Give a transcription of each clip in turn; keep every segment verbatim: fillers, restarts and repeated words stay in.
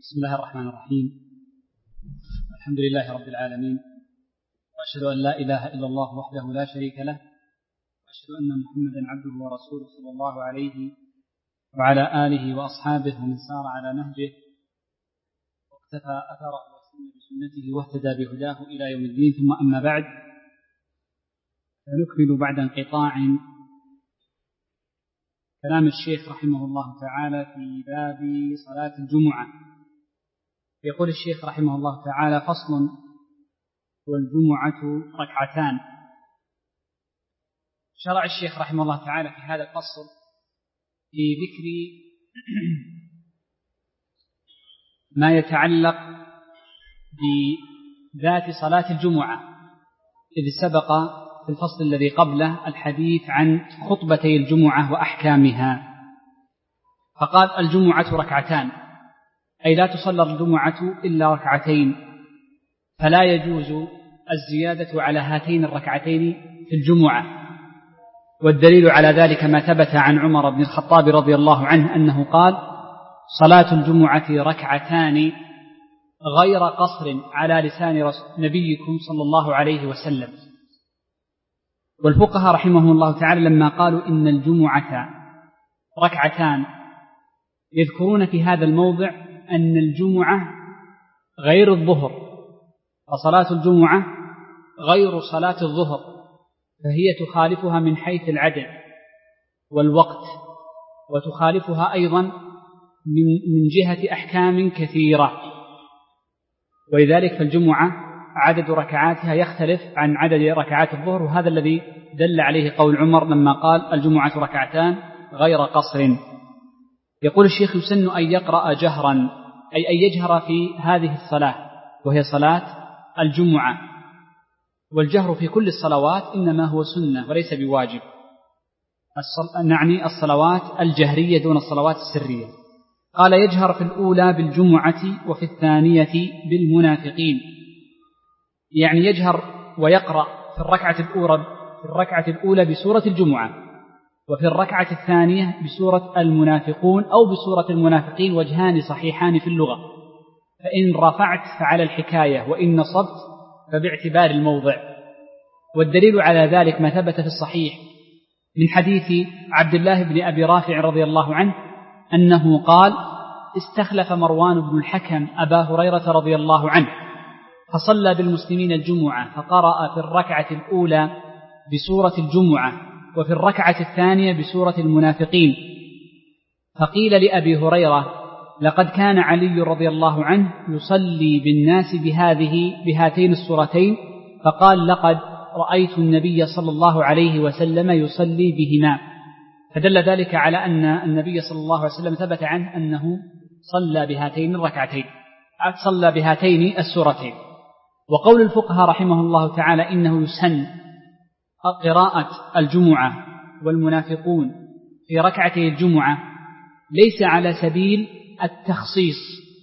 بسم الله الرحمن الرحيم. الحمد لله رب العالمين، وأشهد أن لا إله إلا الله وحده لا شريك له، وأشهد أن محمدا عبده ورسوله صلى الله عليه وعلى آله وأصحابه ومن سار على نهجه واقتفى أثره وسن بسنته واهتدى بهداه إلى يوم الدين. ثم أما بعد، فنكمل بعد انقطاع كلام الشيخ رحمه الله تعالى في باب صلاة الجمعة. يقول الشيخ رحمه الله تعالى: فصل: والجمعة ركعتان. شرع الشيخ رحمه الله تعالى في هذا الفصل في ذكر ما يتعلق بذات صلاة الجمعة، إذ سبق في الفصل الذي قبله الحديث عن خطبتي الجمعة وأحكامها، فقال: الجمعة ركعتان، أي لا تصلى الجمعة إلا ركعتين، فلا يجوز الزيادة على هاتين الركعتين في الجمعة. والدليل على ذلك ما ثبت عن عمر بن الخطاب رضي الله عنه أنه قال: صلاة الجمعة ركعتان غير قصر على لسان نبيكم صلى الله عليه وسلم. والفقهاء رحمهم الله تعالى لما قالوا إن الجمعة ركعتان يذكرون في هذا الموضع أن الجمعة غير الظهر، فصلاة الجمعة غير صلاة الظهر، فهي تخالفها من حيث العدد والوقت، وتخالفها أيضا من جهة أحكام كثيرة. ولذلك فالجمعة عدد ركعاتها يختلف عن عدد ركعات الظهر، وهذا الذي دل عليه قول عمر لما قال: الجمعة ركعتان غير قصر. يقول الشيخ: يسن أن يقرأ جهرا، أي أن يجهر في هذه الصلاة وهي صلاة الجمعة. والجهر في كل الصلوات إنما هو سنة وليس بواجب، نعني الصلوات الجهرية دون الصلوات السرية. قال: يجهر في الأولى بالجمعة وفي الثانية بالمنافقين، يعني يجهر ويقرأ في الركعة الأولى في الركعة الأولى بسورة الجمعة، وفي الركعة الثانية بسورة المنافقون أو بسورة المنافقين، وجهان صحيحان في اللغة، فإن رفعت فعلى الحكاية، وإن نصبت فباعتبار الموضع. والدليل على ذلك ما ثبت في الصحيح من حديث عبد الله بن أبي رافع رضي الله عنه أنه قال: استخلف مروان بن الحكم أبا هريرة رضي الله عنه فصلى بالمسلمين الجمعة، فقرأ في الركعة الأولى بسورة الجمعة وفي الركعة الثانية بسورة المنافقين. فقيل لأبي هريرة: لقد كان علي رضي الله عنه يصلي بالناس بهذه بهاتين السورتين، فقال: لقد رأيت النبي صلى الله عليه وسلم يصلي بهما. فدل ذلك على أن النبي صلى الله عليه وسلم ثبت عنه أنه صلى بهاتين الركعتين، صلى بهاتين السورتين. وقول الفقهاء رحمه الله تعالى إنه يسن قراءة الجمعة والمنافقون في ركعتي الجمعة ليس على سبيل التخصيص،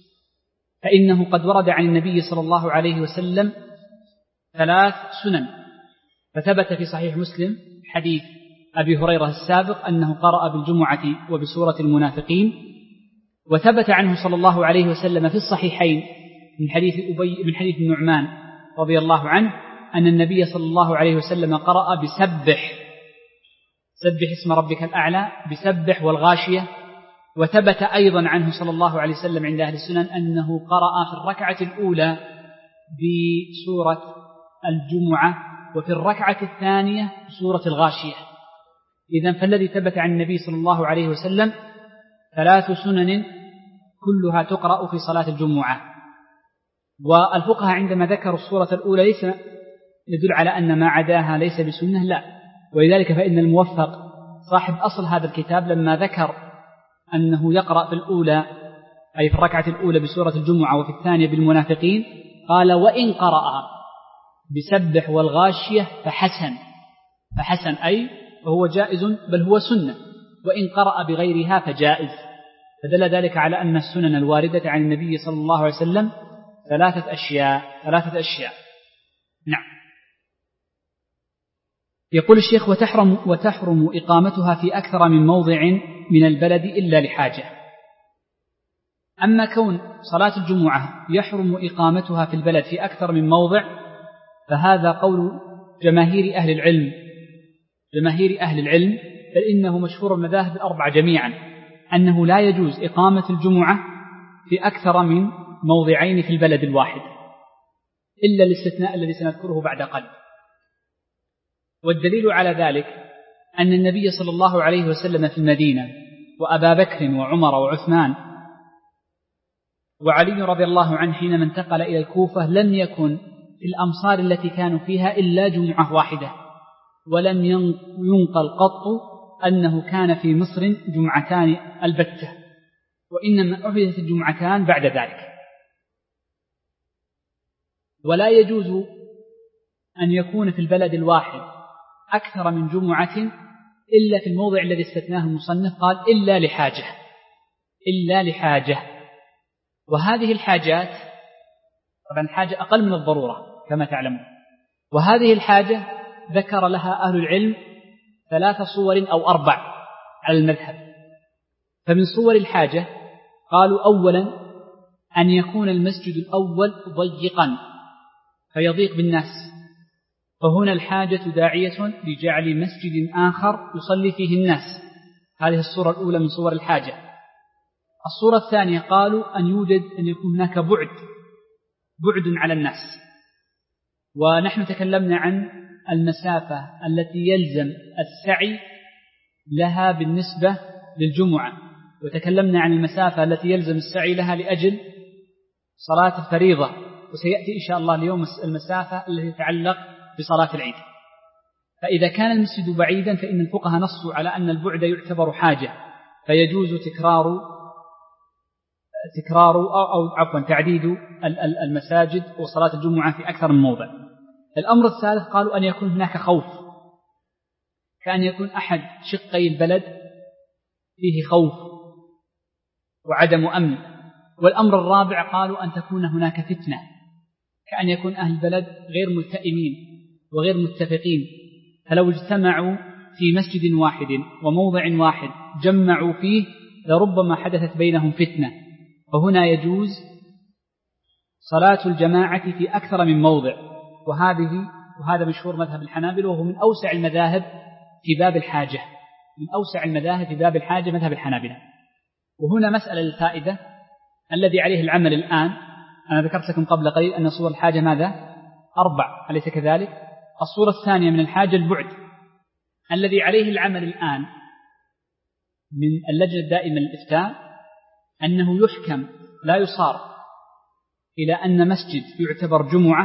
فإنه قد ورد عن النبي صلى الله عليه وسلم ثلاث سنن. فثبت في صحيح مسلم حديث أبي هريرة السابق أنه قرأ بالجمعة وبسورة المنافقين، وثبت عنه صلى الله عليه وسلم في الصحيحين من حديث أبي من حديث النعمان رضي الله عنه أن النبي صلى الله عليه وسلم قرأ بسبح سبح اسم ربك الأعلى، بسبح والغاشية. وثبت أيضا عنه صلى الله عليه وسلم عند أهل السنن أنه قرأ في الركعة الأولى بسورة الجمعة وفي الركعة الثانية بسورة الغاشية. إذن فالذي ثبت عن النبي صلى الله عليه وسلم ثلاث سنن كلها تقرأ في صلاة الجمعة. والفقهاء عندما ذكروا السورة الأولى ليس يدل على أن ما عداها ليس بسنة، لا. ولذلك فإن الموفق صاحب أصل هذا الكتاب لما ذكر أنه يقرأ في الأولى أي في الركعة الأولى بسورة الجمعة وفي الثانية بالمنافقين، قال: وإن قرأ بسبح والغاشية فحسن فحسن أي وهو جائز، بل هو سنة، وإن قرأ بغيرها فجائز. فدل ذلك على أن السنن الواردة عن النبي صلى الله عليه وسلم ثلاثة أشياء ثلاثة أشياء نعم. يقول الشيخ: وتحرم, وتحرم إقامتها في أكثر من موضع من البلد إلا لحاجة. أما كون صلاة الجمعة يحرم إقامتها في البلد في أكثر من موضع فهذا قول جماهير أهل العلم جماهير أهل العلم بل إنه مشهور المذاهب الأربعة جميعا أنه لا يجوز إقامة الجمعة في أكثر من موضعين في البلد الواحد إلا الاستثناء الذي سنذكره بعد قليل. والدليل على ذلك أن النبي صلى الله عليه وسلم في المدينة وأبا بكر وعمر وعثمان وعلي رضي الله عنه حينما انتقل إلى الكوفة لم يكن في الأمصار التي كانوا فيها إلا جمعة واحدة، ولم ينقل قط أنه كان في مصر جمعتان البتة، وإنما أحدثت الجمعتان بعد ذلك. ولا يجوز أن يكون في البلد الواحد أكثر من جمعة إلا في الموضع الذي استثناه المصنف، قال إلا لحاجة إلا لحاجة وهذه الحاجات طبعا الحاجة أقل من الضرورة كما تعلمون، وهذه الحاجة ذكر لها أهل العلم ثلاث صور أو أربع على المذهب. فمن صور الحاجة قالوا أولا أن يكون المسجد الأول ضيقا فيضيق بالناس، فهنا الحاجة داعية لجعل مسجد آخر يصلي فيه الناس، هذه الصورة الأولى من صور الحاجة. الصورة الثانية قالوا أن يوجد أن يكون هناك بعد بعد على الناس، ونحن تكلمنا عن المسافة التي يلزم السعي لها بالنسبة للجمعة، وتكلمنا عن المسافة التي يلزم السعي لها لأجل صلاة الفريضة، وسيأتي إن شاء الله اليوم المسافة التي تتعلق بصلاة العيد. فإذا كان المسجد بعيدا فإن الفقهاء نصوا على أن البعد يعتبر حاجة، فيجوز تكرار تكرار أو عفوا تعديد المساجد وصلاة الجمعة في أكثر من موضع. الأمر الثالث قالوا أن يكون هناك خوف، كأن يكون أحد شقي البلد فيه خوف وعدم أمن. والأمر الرابع قالوا أن تكون هناك فتنة، كأن يكون أهل البلد غير ملتئمين وغير متفقين، فلو اجتمعوا في مسجد واحد وموضع واحد جمعوا فيه لربما حدثت بينهم فتنة، فهنا يجوز صلاة الجماعة في أكثر من موضع. وهذه وهذا مشهور مذهب الحنابلة، وهو من أوسع المذاهب في باب الحاجة من أوسع المذاهب في باب الحاجة مذهب الحنابلة. وهنا مسألة الفائدة الذي عليه العمل الآن، أنا ذكرت لكم قبل قليل أن صور الحاجة ماذا؟ أربع، أليس كذلك؟ الصورة الثانية من الحاجة البعد، الذي عليه العمل الآن من اللجنة الدائمة للإفتاء أنه يحكم لا يصار إلى أن مسجد يعتبر جمعة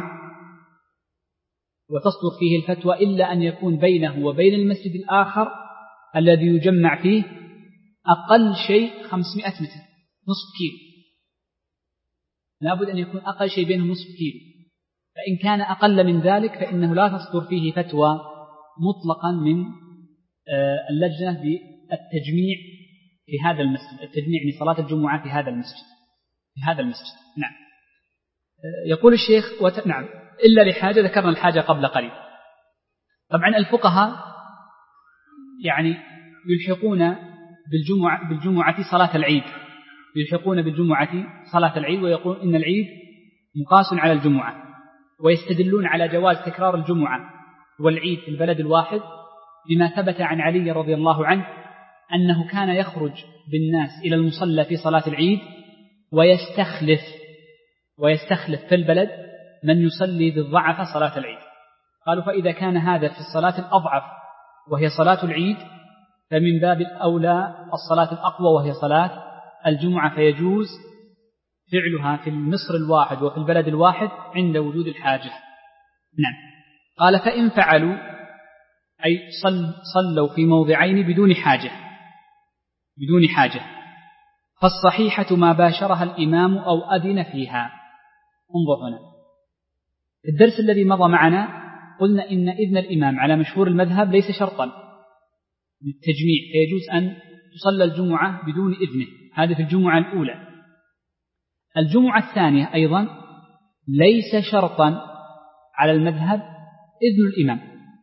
وتصدر فيه الفتوى إلا أن يكون بينه وبين المسجد الآخر الذي يجمع فيه أقل شيء خمسمائة متر، نصف كيلو، لابد أن يكون أقل شيء بينه نصف كيلو. فإن كان أقل من ذلك فإنه لا تصدر فيه فتوى مطلقا من اللجنة بالتجميع في هذا المسجد، التجميع لصلاة الجمعة في هذا المسجد في هذا المسجد نعم. يقول الشيخ وت... نعم إلا لحاجة، ذكرنا الحاجة قبل قليل. طبعا الفقهاء يعني يلحقون بالجمعة, بالجمعة صلاة العيد يلحقون بالجمعة صلاة العيد ويقول إن العيد مقاس على الجمعة، ويستدلون على جواز تكرار الجمعة والعيد في البلد الواحد بما ثبت عن علي رضي الله عنه أنه كان يخرج بالناس إلى المصلى في صلاة العيد ويستخلف ويستخلف في البلد من يصلي بالضعف صلاة العيد. قالوا فإذا كان هذا في الصلاة الأضعف وهي صلاة العيد فمن باب الأولى الصلاة الأقوى وهي صلاة الجمعة، فيجوز فعلها في المصر الواحد وفي البلد الواحد عند وجود الحاجة. نعم. قال فإن فعلوا أي صل صلوا في موضعين بدون حاجة بدون حاجة فالصحيحة ما باشرها الإمام أو أذن فيها. انظر هنا الدرس الذي مضى معنا قلنا إن إذن الإمام على مشهور المذهب ليس شرطا للتجميع، فيجوز أن تصلى الجمعة بدون إذنه، هذا في الجمعة الأولى. الجمعة الثانية أيضا ليس شرطا على المذهب إذن الإمام،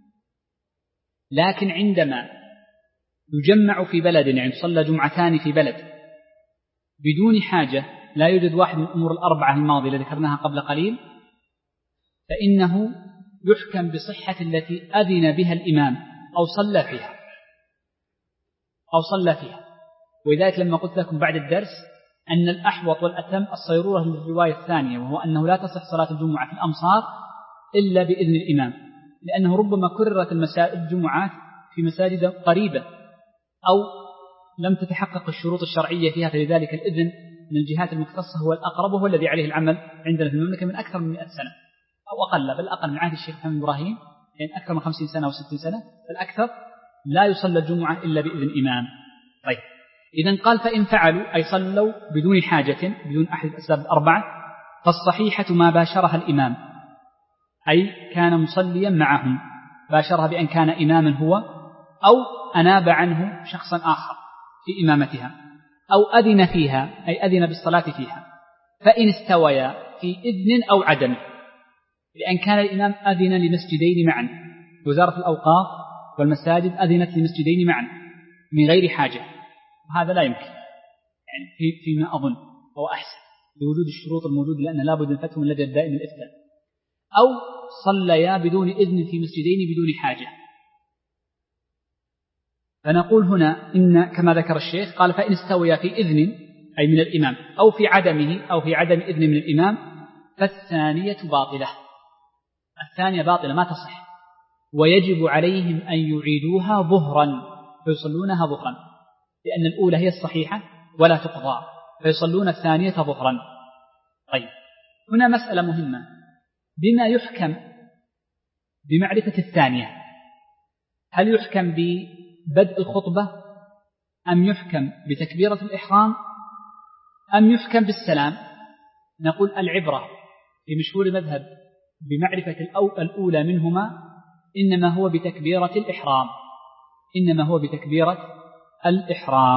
لكن عندما يجمع في بلد يعني تصلى جمعتان في بلد بدون حاجة لا يوجد واحد من الأمور الأربعة الماضية التي ذكرناها قبل قليل، فإنه يحكم بصحة التي أذن بها الإمام أو صلى فيها أو صلى فيها. ولذلك لما قلت لكم بعد الدرس أن الأحوط والأتم الصيرورة للرواية الثانية، وهو أنه لا تصح صلاة الجمعة في الأمصار إلا بإذن الإمام، لأنه ربما كررت الجمعات في مساجد قريبة أو لم تتحقق الشروط الشرعية فيها، فلذلك الإذن من الجهات المختصة هو الأقرب، وهو الذي عليه العمل عندنا في المملكة من أكثر من مئة سنة أو أقل، بل أقل من عهد الشيخ محمد إبراهيم، يعني أكثر من خمسين سنة أو ستين سنة، فالأكثر لا يصلى الجمعة إلا بإذن إمام. طيب، إذن قال فإن فعلوا أي صلوا بدون حاجة بدون أحد الأسباب الأربعة فالصحيحة ما باشرها الإمام، أي كان مصليا معهم، باشرها بأن كان إماما هو أو أناب عنه شخصا آخر في إمامتها أو أذن فيها أي أذن بالصلاة فيها، فإن استويا في إذن أو عدم، لأن كان الإمام أذن لمسجدين معا، وزارة الأوقاف والمساجد أذنت لمسجدين معا من غير حاجة، وهذا لا يمكن يعني في فيما أظن أو أحسن لوجود الشروط الموجودة، لأن لا بد من فتح من لدى الدائم الإفتاء، أو صليا بدون إذن في مسجدين بدون حاجة. فنقول هنا إن كما ذكر الشيخ قال فإن استويا في إذن أي من الإمام أو في عدمه أو في عدم إذن من الإمام فالثانية باطلة، الثانية باطلة ما تصح، ويجب عليهم أن يعيدوها ظهرا فيصلونها ظهرا، لأن الأولى هي الصحيحة ولا تقضى، فيصلون الثانية ظهرا. طيب، هنا مسألة مهمة، بما يحكم بمعرفة الثانية؟ هل يحكم ببدء الخطبة أم يحكم بتكبيرة الإحرام أم يحكم بالسلام؟ نقول العبرة في مشهور المذهب بمعرفة الأولى منهما إنما هو بتكبيرة الإحرام، إنما هو بتكبيرة الإحرام.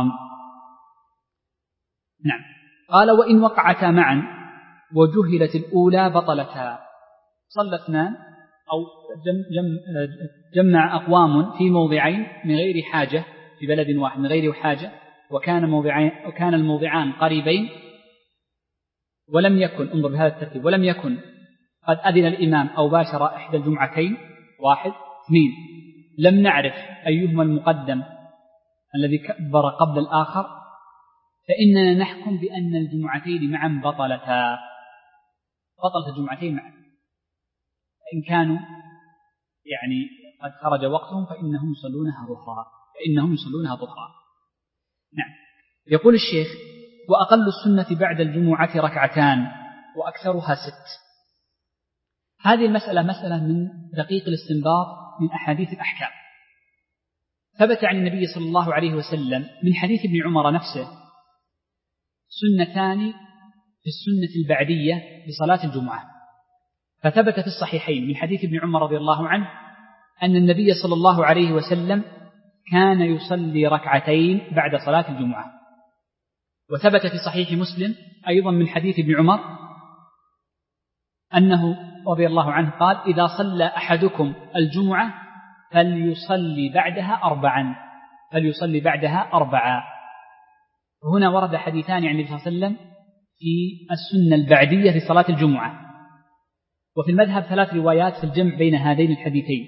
نعم. قال وإن وقعتا معا وجهلت الأولى بطلتا. صلى اثنان أو جم جم جمع أقوام في موضعين من غير حاجة في بلد واحد من غير حاجة، وكان موضعين وكان الموضعان قريبين، ولم يكن انظر بهذا الترتيب ولم يكن قد أذن الإمام أو باشر إحدى الجمعتين، واحد. اثنين، لم نعرف أيهما المقدم الذي كبر قبل الآخر، فإننا نحكم بأن الجمعتين معا بطلتا، بطلت الجمعتين معا، فإن كانوا يعني قد خرج وقتهم فإنهم يصلونها ظهرا، فإنهم يصلونها ظهرا. نعم. يقول الشيخ وأقل السنة بعد الجمعة ركعتان وأكثرها ست. هذه المسألة مسألة من دقيق الاستنباط من أحاديث الأحكام. ثبت عن النبي صلى الله عليه وسلم من حديث ابن عمر نفسه سنتان في السنة البعدية لصلاة الجمعة، فثبت في الصحيحين من حديث ابن عمر رضي الله عنه أن النبي صلى الله عليه وسلم كان يصلي ركعتين بعد صلاة الجمعة. وثبت في صحيح مسلم أيضا من حديث ابن عمر أنه رضي الله عنه قال إذا صلى أحدكم الجمعة فليصلي بعدها أربعا فليصلي بعدها أربعا. وهنا ورد حديثان عن النبي صلى الله عليه وسلم في السنة البعدية لصلاة الجمعة، وفي المذهب ثلاث روايات في الجمع بين هذين الحديثين.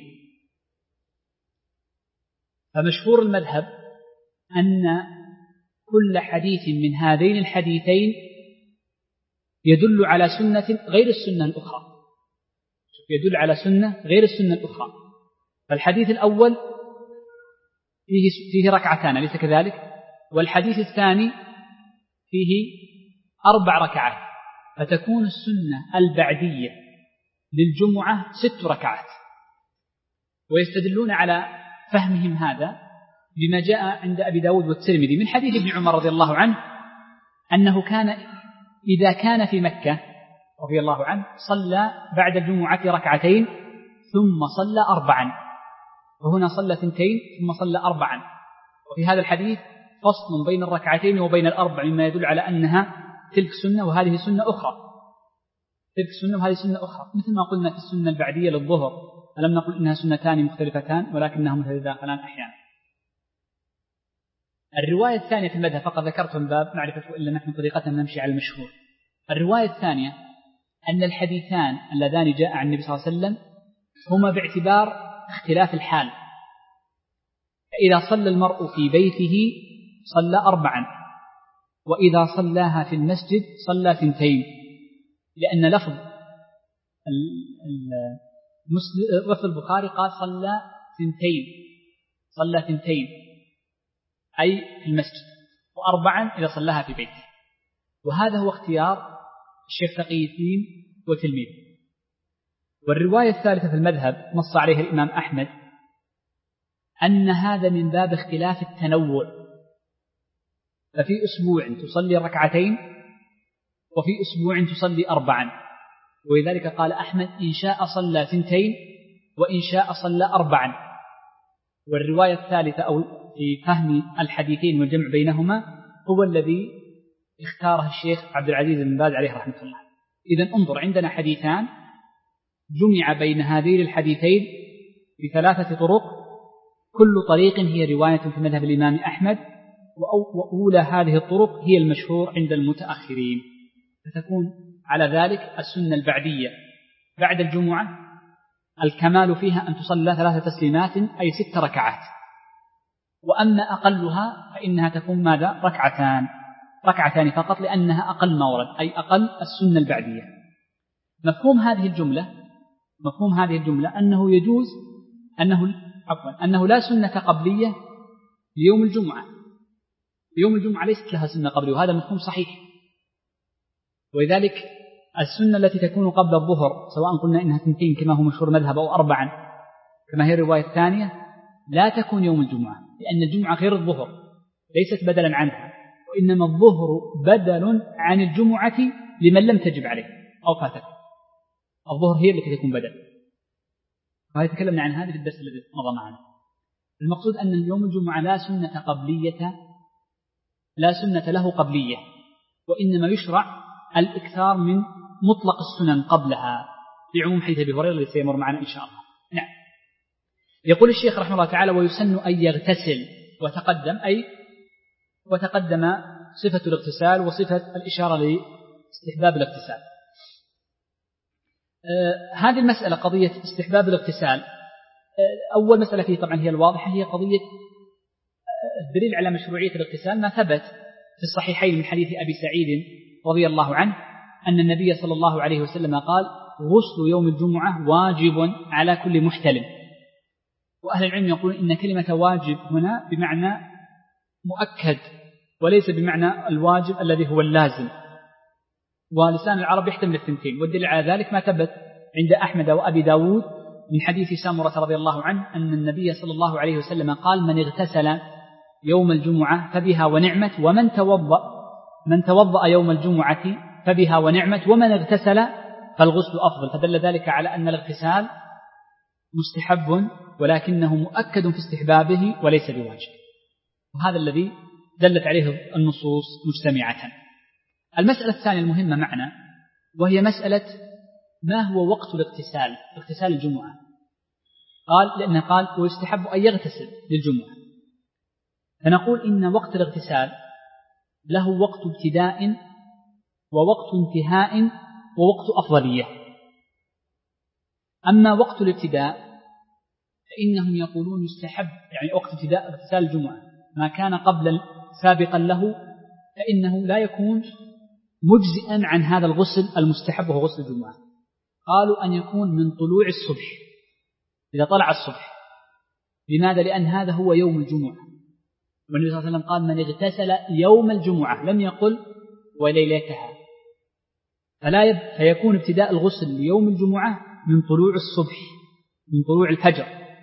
فمشهور المذهب أن كل حديث من هذين الحديثين يدل على سنة غير السنة الأخرى، يدل على سنة غير السنة الأخرى. فالحديث الأول فيه فيه ركعتان أليس كذلك؟ والحديث الثاني فيه أربع ركعات، فتكون السنة البعدية للجمعة ست ركعات. ويستدلون على فهمهم هذا بما جاء عند أبي داود والترمذي من حديث ابن عمر رضي الله عنه أنه كان إذا كان في مكة رضي الله عنه صلى بعد الجمعة ركعتين ثم صلى أربعا، وهنا صلى ثنتين ثم صلى أربعا. وفي هذا الحديث فصل بين الركعتين وبين الأربع مما يدل على أنها تلك سنة وهذه سنة أخرى، تلك سنة وهذه سنة أخرى، مثل ما قلنا في السنة البعدية للظهر ألم نقل إنها سنتان مختلفتان ولكنها متداخلان أحيانا. الرواية الثانية في المذهب فقد ذكرتم باب معرفة إلا نحن طريقتنا نمشي على المشهور، الرواية الثانية أن الحديثان اللذان جاء عن النبي صلى الله عليه وسلم هما باعتبار اختلاف الحال. إذا صلى المرء في بيته صلى أربعا، وإذا صلاها في المسجد صلى ثنتين، لأن لفظ لفظ البخاري قال صلى ثنتين صلى ثنتين أي في المسجد، وأربعا إذا صلاها في بيته. وهذا هو اختيار الشيخ تقي الدين وتلميذه. والرواية الثالثة في المذهب نص عليها الإمام أحمد أن هذا من باب اختلاف التنوع، ففي أسبوع تصلي ركعتين وفي أسبوع تصلي أربعا، ولذلك قال أحمد إن شاء صلى ثنتين وإن شاء صلى أربعا. والرواية الثالثة أو في فهم الحديثين والجمع بينهما هو الذي اختاره الشيخ عبد العزيز بن باز عليه رحمة الله. إذن انظر، عندنا حديثان جمع بين هذين الحديثين بثلاثة طرق، كل طريق هي رواية في مذهب الإمام أحمد، وأولى هذه الطرق هي المشهور عند المتأخرين، فتكون على ذلك السنة البعدية بعد الجمعة الكمال فيها أن تصلى ثلاثة تسليمات أي ست ركعات، وأما أقلها فإنها تكون ماذا؟ ركعتان ركعتان فقط، لأنها أقل ما ورد، أي أقل السنة البعدية. مفهوم هذه الجملة مفهوم هذه الجملة أنه يجوز أنه عفوا أنه لا سنة قبلية ليوم الجمعة. يوم الجمعة ليست لها سنة قبلية، وهذا مفهوم صحيح. ولذلك السنة التي تكون قبل الظهر سواء قلنا إنها ثنتين كما هو مشهور مذهب أو أربعا كما هي الرواية الثانية لا تكون يوم الجمعة، لأن الجمعة غير الظهر، ليست بدلا عنها، وإنما الظهر بدل عن الجمعة لمن لم تجب عليه أو فاتك. الظهر هي التي تكون بدل، وهذا تكلمنا عن هذا في الدرس الذي مضى معنا. المقصود أن يوم الجمعة لا سنة قبلية لا سنة له قبلية، وإنما يشرع الإكثار من مطلق السنن قبلها لعموم حديث أبي هريرة الذي سيمر معنا إن شاء الله. نعم. يقول الشيخ رحمه الله تعالى: ويسن أن يغتسل، وتقدم أي وتقدم صفة الاغتسال وصفة الإشارة لاستحباب الاغتسال. آه هذه المسألة قضية استحباب الاغتسال. آه أول مسألة فيه طبعا هي الواضحة، هي قضية آه الدليل على مشروعية الاغتسال ما ثبت في الصحيحين من حديث أبي سعيد رضي الله عنه أن النبي صلى الله عليه وسلم قال: غسل يوم الجمعة واجب على كل محتلم. وأهل العلم يقولون إن كلمة واجب هنا بمعنى مؤكد وليس بمعنى الواجب الذي هو اللازم، ولسان العرب يحتمل الثنتين. والدليل على ذلك ما ثبت عند أحمد وأبي داود من حديث سامرة رضي الله عنه أن النبي صلى الله عليه وسلم قال: من اغتسل يوم الجمعة فبها ونعمت، ومن توضأ من توضأ يوم الجمعة فبها ونعمت، ومن اغتسل فالغسل أفضل. فدل ذلك على أن الاغتسال مستحب ولكنه مؤكد في استحبابه وليس بواجب، وهذا الذي دلت عليه النصوص مجتمعة. المسألة الثانية المهمة معنا وهي مسألة ما هو وقت الاغتسال اغتسال الجمعة. قال لأنه قال ويستحب أن يغتسل للجمعة، فنقول إن وقت الاغتسال له وقت ابتداء ووقت انتهاء ووقت أفضلية. أما وقت الابتداء فإنهم يقولون يستحب، يعني وقت ابتداء اغتسال الجمعة ما كان قبل سابقا له فإنه لا يكون مجزئا عن هذا الغسل المستحب وهو غسل الجمعة. قالوا أن يكون من طلوع الصبح، إذا طلع الصبح. لماذا؟ لأن هذا هو يوم الجمعة، والنبي صلى الله عليه وسلم قال: من اغتسل يوم الجمعة، لم يقل وليلتها. فلا يب... فيكون ابتداء الغسل ليوم الجمعة من طلوع الصبح، من طلوع الفجر،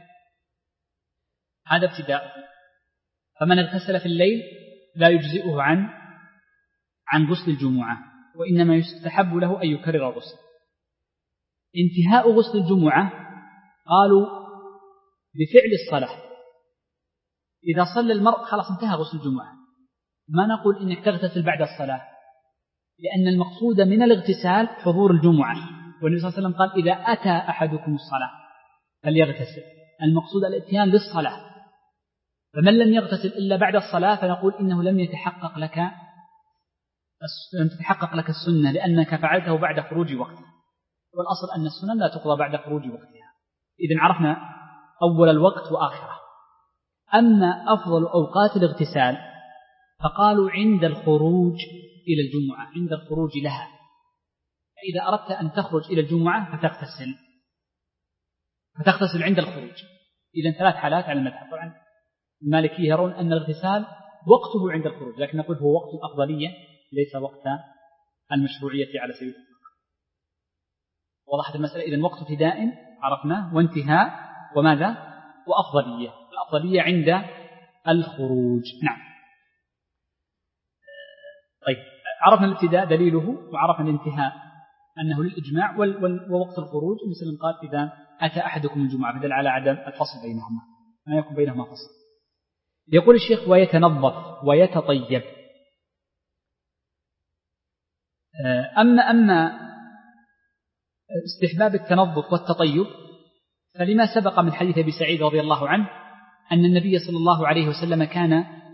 هذا ابتداء. فمن اغتسل في الليل لا يجزئه عن عن غسل الجمعة، وإنما يستحب له أن يكرر الغسل. انتهاء غسل الجمعة قالوا بفعل الصلاة. إذا صلى المرء خلاص انتهى غسل الجمعة، ما نقول إنك تغتسل بعد الصلاة، لأن المقصود من الاغتسال حضور الجمعة، والنبي صلى الله عليه وسلم قال: إذا أتى أحدكم الصلاة فليغتسل. المقصود الاتيان للصلاة، فمن لم يغتسل إلا بعد الصلاة فنقول إنه لم يتحقق لك لم تتحقق لك السنة لأنك فعلته بعد خروج وقتها، والأصل أن السنن لا تقضى بعد خروج وقتها. إذن عرفنا أول الوقت وآخره. أما أفضل أوقات الاغتسال فقالوا عند الخروج إلى الجمعة، عند الخروج لها. فإذا أردت أن تخرج إلى الجمعة فتغتسل فتغتسل عند الخروج. إذن ثلاث حالات على المذهب. طبعا المالكية يرون أن الاغتسال وقته عند الخروج، لكن نقول هو وقت الأفضلية ليس وقت المشروعية على سبيل الإطلاق. وضحت المسألة. إذن وقت ابتداء عرفناه، وانتهاء، وماذا؟ وأفضلية. الأفضلية عند الخروج. نعم. طيب، عرفنا الابتداء دليله، وعرفنا الانتهاء أنه للإجماع، ووقت الخروج المسلم قال إذا أتى أحدكم الجمعة، فدل على عدم الفصل بينهما، ما يكون بينهما فصل. يقول الشيخ ويتنظف ويتطيب. أما أما استحباب التنظف والتطيب فلما سبق من حديث أبي سعيد رضي الله عنه أن النبي صلى الله عليه وسلم كان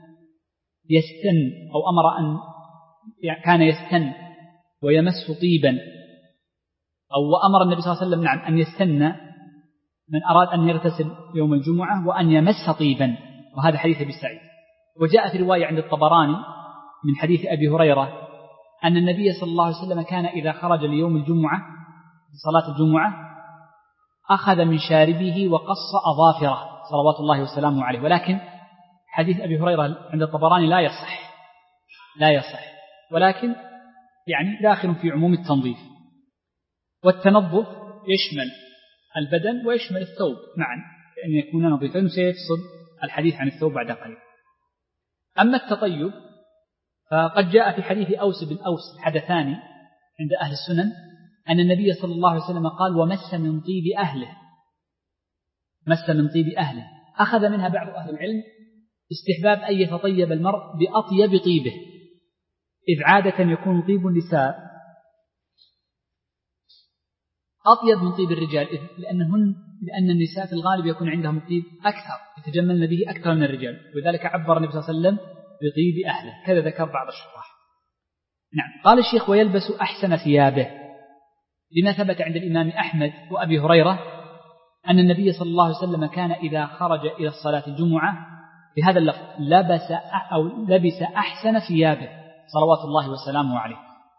يستن أو أمر أن كان يستن ويمس طيبا، أو وأمر النبي صلى الله عليه وسلم نعم أن يستن من أراد أن يغتسل يوم الجمعة وأن يمس طيبا، وهذا حديث أبي سعيد. وجاء في رواية عند الطبراني من حديث أبي هريرة أن النبي صلى الله عليه وسلم كان إذا خرج ليوم الجمعة صلاة الجمعة أخذ من شاربه وقص أظافره صلوات الله وسلامه عليه. ولكن حديث أبي هريرة عند الطبراني لا يصح لا يصح ولكن يعني داخل في عموم التنظيف. والتنظف يشمل البدن ويشمل الثوب معا، لأن يكون نظيفا، سيفصل الحديث عن الثوب بعد قليل. أما التطيب فقد جاء في حديث أوس بن أوس الحدثاني عند أهل السنن أن النبي صلى الله عليه وسلم قال ومس من طيب أهله، مس من طيب أهله. أخذ منها بعض أهل العلم استحباب أن يتطيب المرء بأطيب طيبه، إذ عادة يكون طيب النساء أطيب من طيب الرجال، لأنهن لأن النساء في الغالب يكون عندهم طيب أكثر، يتجملن به أكثر من الرجال، وذلك عبر النبي صلى الله عليه وسلم بطيب أهله، كذا ذكر بعض الشراح. نعم. قال الشيخ ويلبس أحسن ثيابه، لما ثبت عند الإمام أحمد وأبي هريرة أن النبي صلى الله عليه وسلم كان إذا خرج إلى الصلاة الجمعة بهذا اللفظ لبس أو لبس أحسن ثيابه صلوات الله وسلامه عليه.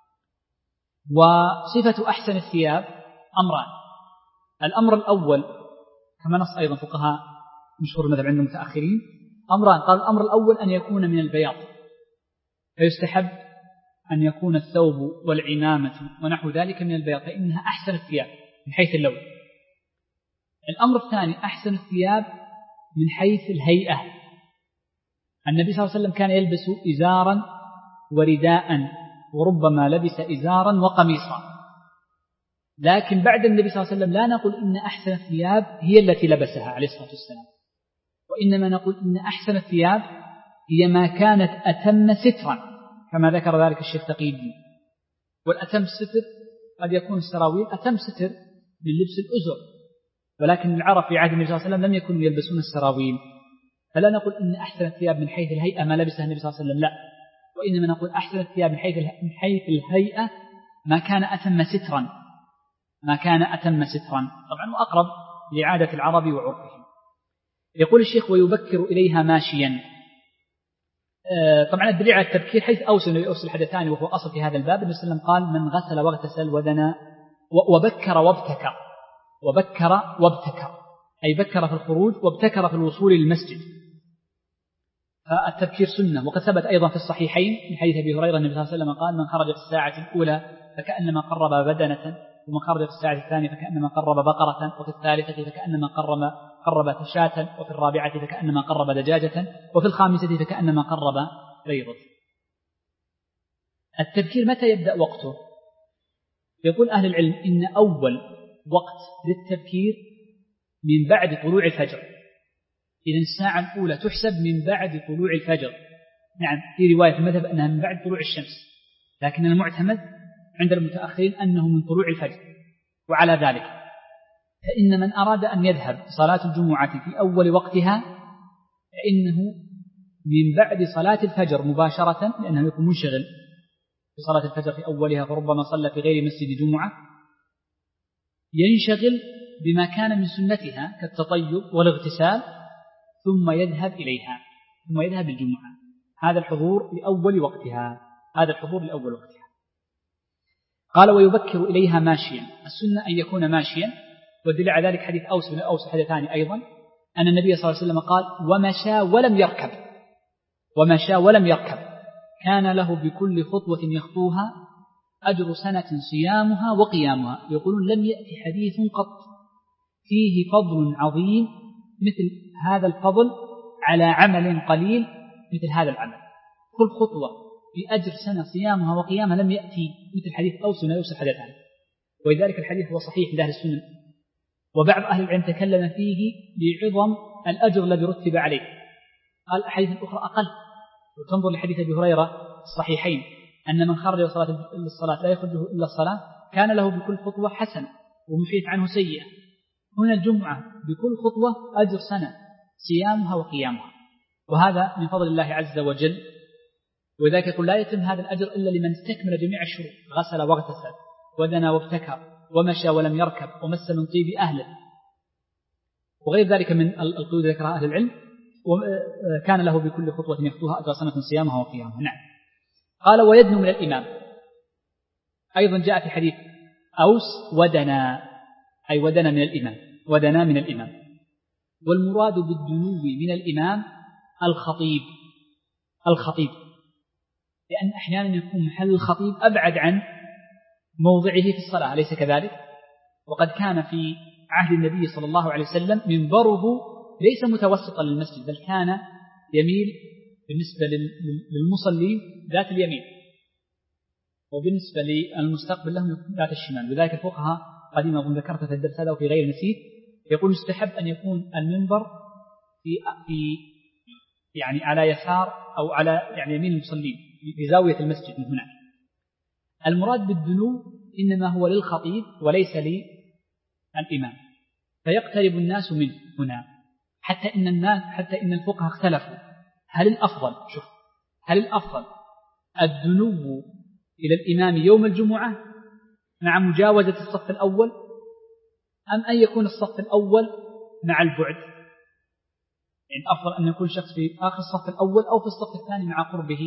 وصفة أحسن الثياب أمران. الأمر الأول كما نص أيضا فقهاء مشهور المذهب عند المتأخرين أمران. قال الأمر الأول أن يكون من البياض، فيستحب أن يكون الثوب والعمامة ونحو ذلك من البياض، فإنها أحسن الثياب من حيث اللون. الأمر الثاني أحسن الثياب من حيث الهيئة. النبي صلى الله عليه وسلم كان يلبس إزارا ورداء، وربما لبس إزارا وقميصا، لكن بعد النبي صلى الله عليه وسلم لا نقول إن أحسن الثياب هي التي لبسها عليه الصلاة والسلام، وإنما نقول إن أحسن الثياب هي ما كانت أتم سترا، كما ذكر ذلك الشيخ تقي الدين. والأتم ستر قد يكون السراويل أتم ستر من لبس الأزر، ولكن العرب في عهد النبي صلى الله عليه وسلم لم يكونوا يلبسون السراويل، فلا نقول إن أحسن الثياب من حيث الهيئة ما لبسها النبي صلى الله عليه وسلم، لا، وإنما نقول أحسن الثياب من حيث من حيث الهيئة ما كان أتم سترا ما كان أتم سترا طبعا، وأقرب لعادة العرب وعرفهم. يقول الشيخ ويبكر إليها ماشيا. طبعا الدليل على التبكير حيث أوس أوس الحدثاني، وهو أصل في هذا الباب. النبي صلى الله عليه وسلم قال من غسل واغتسل ودنا وبكر وابتكر، وبكر وابتكر أي بكر في الخروج وابتكر في الوصول للمسجد. فالتبكير سنة، وقد ثبت أيضا في الصحيحين من حديث أبي هريرة النبي صلى الله عليه وسلم قال من خرج في الساعة الأولى فكأنما قرب بدنة، ومن خرج في الساعة الثانية فكأنما قرب بقرة، وفي الثالثة فكأنما قرب قرب شاة، وفي الرابعة فكأنما قرب دجاجة، وفي الخامسة فكأنما قرب بيضة. التبكير متى يبدأ وقته؟ يقول أهل العلم إن أول وقت للتبكير من بعد طلوع الفجر. إذن الساعة الأولى تحسب من بعد طلوع الفجر. نعم، في رواية المذهب أنها من بعد طلوع الشمس، لكن المعتمد عند المتأخرين أنه من طلوع الفجر. وعلى ذلك فإن من أراد أن يذهب صلاة الجمعة في أول وقتها فإنه من بعد صلاة الفجر مباشرة، لأنه يكون منشغل في صلاة الفجر في أولها فربما صلى في غير مسجد جمعة ينشغل بما كان من سنتها كالتطيب والاغتسال ثم يذهب إليها ثم يذهب الجمعة. هذا الحضور لأول وقتها هذا الحضور لأول وقتها. قال ويبكر إليها ماشيا. السنة أن يكون ماشيا، والدليل على ذلك حديث أوس بن أوس حدثان أيضا أن النبي صلى الله عليه وسلم قال ومشى ولم يركب ومشى ولم يركب كان له بكل خطوة يخطوها أجر سنة صيامها وقيامها. يقولون لم يأتي حديث قط فيه فضل عظيم مثل هذا الفضل على عمل قليل مثل هذا العمل. كل خطوة بأجر سنة صيامها وقيامها لم يأتي مثل حديث أوس بن أوس حدثان، ولذلك الحديث هو صحيح لأهل السنة. وبعض أهل العلم تكلم فيه بعظم الأجر الذي رتب عليه، قال الأحاديث الأخرى أقل. وتنظر لحديث أبي هريرة الصحيحين أن من خرج للصلاة لا يخرجه إلا الصلاة كان له بكل خطوة حسنة ومحيط عنه سيئة. هنا الجمعة بكل خطوة أجر سنة صيامها وقيامها، وهذا من فضل الله عز وجل. وذلك يقول لا يتم هذا الأجر إلا لمن استكمل جميع الشروط، غسل واغتسل ودنا وابتكر ومشى ولم يركب ومس من طيب أهله وغير ذلك من القيود ذكرها أهل العلم، وكان له بكل خطوة يخطوها أجر سنة صيامها وقيامها. نعم. قال ويدنو من الإمام. أيضا جاء في حديث أوس ودنا، أي ودنا من الإمام، ودنا من الإمام. والمراد بالدنو من الإمام الخطيب الخطيب لأن أحيانا يكون محل الخطيب أبعد عن موضعه في الصلاة، أليس كذلك؟ وقد كان في عهد النبي صلى الله عليه وسلم منبره ليس متوسطا للمسجد، بل كان يميل بالنسبة للمصلين ذات اليمين، وبالنسبة للمستقبل لهم ذات الشمال. وذلك الفقهاء قديما أظن ذكرت في الدرس هذا وفي غير نسيت يقول يستحب أن يكون المنبر في في يعني على يسار أو على يعني يمين المصلين في زاوية المسجد من هناك. المراد بالدنو إنما هو للخطيب وليس للإمام، فيقترب الناس منه هنا. حتى إن الناس حتى إن الفقهاء اختلفوا هل الأفضل شوف هل الأفضل الدنو إلى الإمام يوم الجمعة مع مجاوزة الصف الأول، أم أن يكون الصف الأول مع البعد؟ يعني أفضل أن يكون شخص في آخر الصف الأول أو في الصف الثاني مع قربه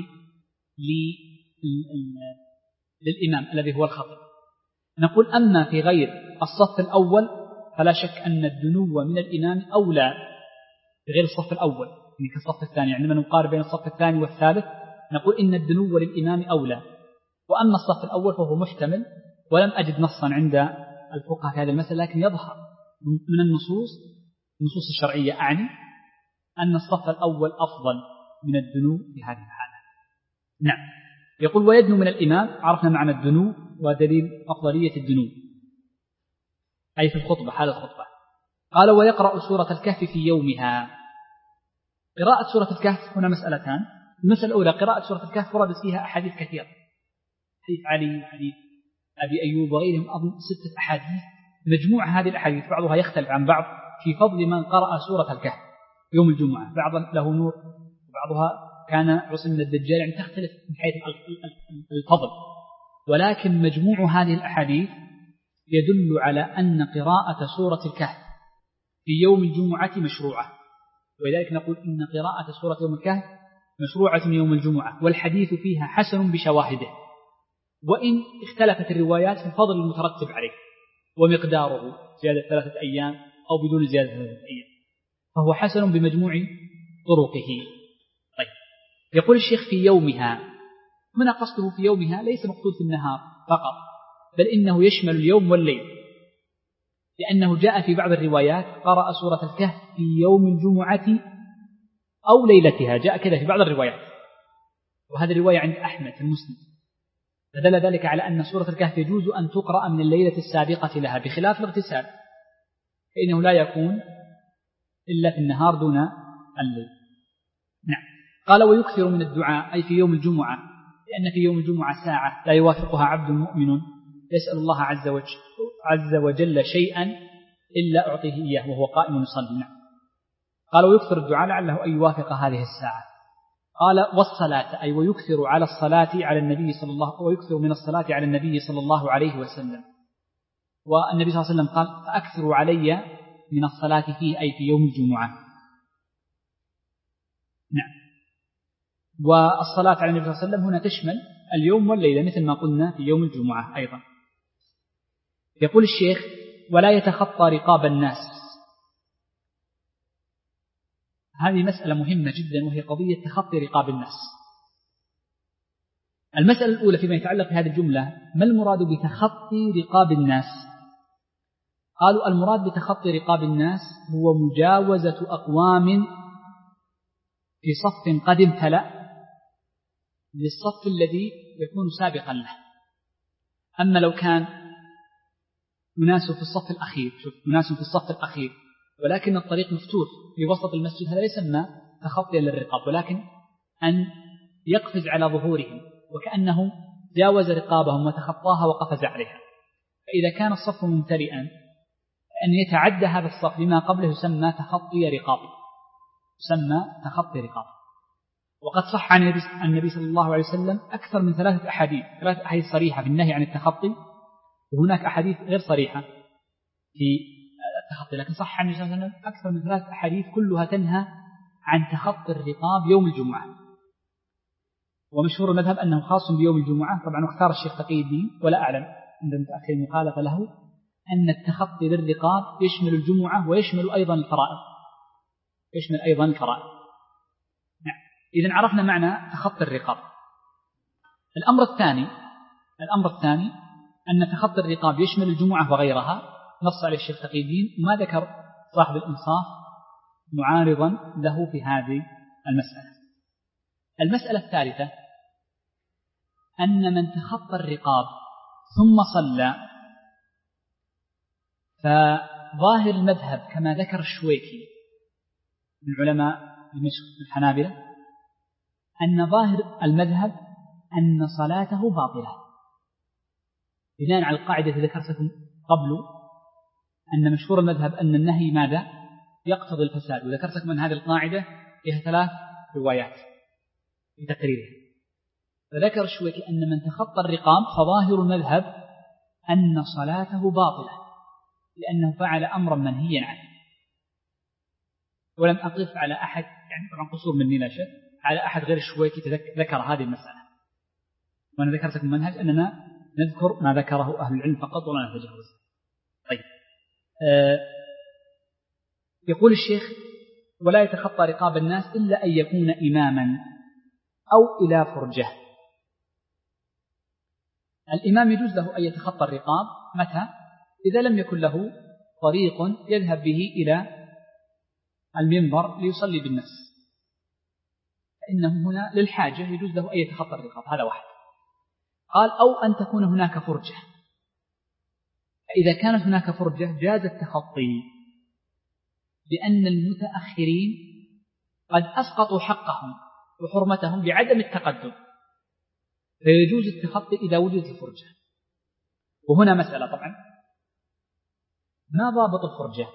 للإمام الذي هو الخطيب. نقول أما في غير الصف الأول فلا شك أن الدنو من الإمام أولى في غير الصف الأول، يعني كالصف الثاني. عندما يعني نقارن بين الصف الثاني والثالث نقول إن الدنو للإمام أولى. وأما الصف الأول فهو محتمل، ولم أجد نصا عند الفقهاء في هذا المسألة، لكن يظهر من النصوص النصوص الشرعية أعني أن الصف الأول أفضل من الدنو في هذه الحالة. نعم. يقول ويدنو من الإمام. عرفنا معنى الدنو ودليل أفضلية الدنو أي في الخطبة حال الخطبة. قال ويقرأ سورة الكهف في يومها. قراءة سورة الكهف هنا مسألتان. المسألة الأولى قراءة سورة الكهف وردت فيها أحاديث كثيرة، حديث علي حديث أبي أيوب وغيرهم أظن ستة أحاديث. مجموع هذه الأحاديث بعضها يختلف عن بعض في فضل من قرأ سورة الكهف يوم الجمعة، بعض له نور وبعضها كان عصم من الدجال، يعني تختلف من حيث الفضل. ولكن مجموع هذه الأحاديث يدل على أن قراءة سورة الكهف في يوم الجمعة مشروعة، ولذلك نقول إن قراءة سورة يوم الكهف مشروعة يوم الجمعة، والحديث فيها حسن بشواهده، وإن اختلفت الروايات في الفضل المترتب عليه ومقداره زيادة ثلاثة أيام أو بدون زيادة ثلاثة أيام، فهو حسن بمجموع طرقه. طيب. يقول الشيخ في يومها. من قصده في يومها ليس مقصود في النهار فقط، بل إنه يشمل اليوم والليل، لأنه جاء في بعض الروايات قرأ سورة الكهف في يوم الجمعة أو ليلتها، جاء كذا في بعض الروايات، وهذه الرواية عند أحمد في المسند، فدل ذلك على أن سورة الكهف يجوز أن تقرأ من الليلة السابقة لها، بخلاف الاغتسال فإنه لا يكون إلا في النهار دون الليل. نعم. قال ويكثر من الدعاء أي في يوم الجمعة، لأن في يوم الجمعة ساعة لا يوافقها عبد مؤمن يسأل الله عز وجل, عز وجل شيئا إلا أعطيه إياه وهو قائم يصلي. نعم. قال ويكثر الدعاء لعله أن يوافق هذه الساعة. قال والصلاة أي ويكثر على الصلاة على النبي صلى الله ويكثر من الصلاة على النبي صلى الله عليه وسلم. والنبي صلى الله عليه وسلم قال فأكثروا علي من الصلاة فيه أي في يوم الجمعة. نعم. والصلاة على النبي صلى الله عليه وسلم هنا تشمل اليوم والليلة مثل ما قلنا في يوم الجمعة أيضا. يقول الشيخ ولا يتخطى رقاب الناس. هذه مسألة مهمة جدا وهي قضية تخطي رقاب الناس. المسألة الأولى فيما يتعلق بهذه الجملة ما المراد بتخطي رقاب الناس؟ قالوا المراد بتخطي رقاب الناس هو مجاوزة أقوام في صف قد امتلأ للصف الذي يكون سابقا له. أما لو كان أناس في الصف الأخير، شوف أناس في الصف الأخير ولكن الطريق مفتوح في وسط المسجد، هذا ليس ما تخطيا للرقاب، ولكن أن يقفز على ظهورهم وكأنه جاوز رقابهم وتخطاها وقفز عليها. فإذا كان الصف ممتلئا أن يتعدى هذا الصف لما قبله يسمى تخطي رقابه، يسمى تخطي رقابه. وقد صح عن النبي صلى الله عليه وسلم أكثر من ثلاثة أحاديث ثلاثة أحاديث صريحة في النهي عن التخطي، وهناك أحاديث غير صريحة في التخطي، لكن صح عن النبي صلى الله عليه وسلم أكثر من ثلاثة أحاديث كلها تنهى عن تخطي الرقاب يوم الجمعة. ومشهور المذهب أنه خاص بيوم الجمعة، طبعا اختار الشيخ تقي الدين ولا أعلم عند المتأخرين مخالفة له أن التخطي للرقاب يشمل الجمعة ويشمل أيضا الفرائض، يشمل أيضا الفرائض. نعم. إذن عرفنا معنى تخطي الرقاب. الأمر الثاني الأمر الثاني أن تخطي الرقاب يشمل الجمعة وغيرها، نص عليه الشيخ تقي الدين وما ذكر صاحب الإنصاف معارضا له في هذه المسألة. المسألة الثالثة أن من تخطى الرقاب ثم صلى، فظاهر المذهب كما ذكر الشويكي من علماء دمشق الحنابلة أن ظاهر المذهب أن صلاته باطلة، بناء على القاعدة التي ذكرتكم قبل أن مشهور المذهب أن النهي ماذا يقتضي الفساد، وذكرتكم أن هذه القاعدة فيها ثلاث روايات في تقريرها. فذكر الشويكي أن من تخطى الرقاب فظاهر المذهب أن صلاته باطلة لأنه فعل أمرا منهيا عنه. ولم أقف على أحد، يعني طبعا قصور مني لا شك، على أحد غير الشويكي ذكر هذه المسألة، وأنا ذكرتكم منهج أننا نذكر ما ذكره أهل العلم فقط ولا نتجاوز. طيب آه يقول الشيخ ولا يتخطى رقاب الناس إلا أن يكون إماما أو إلى فرجة. الإمام يجوز له أن يتخطى الرقاب متى؟ إذا لم يكن له طريق يذهب به إلى المنبر ليصلي بالناس، فإنه هنا للحاجة يجوز له أن يتخطى الرقاب، هذا واحد. قال أو أن تكون هناك فرجة، فإذا كانت هناك فرجة جاز التخطي، لأن المتأخرين قد أسقطوا حقهم وحرمتهم بعدم التقدم، فيجوز التخطي إذا وجدت الفرجة. وهنا مسألة طبعا ما ضابط الفرجة؟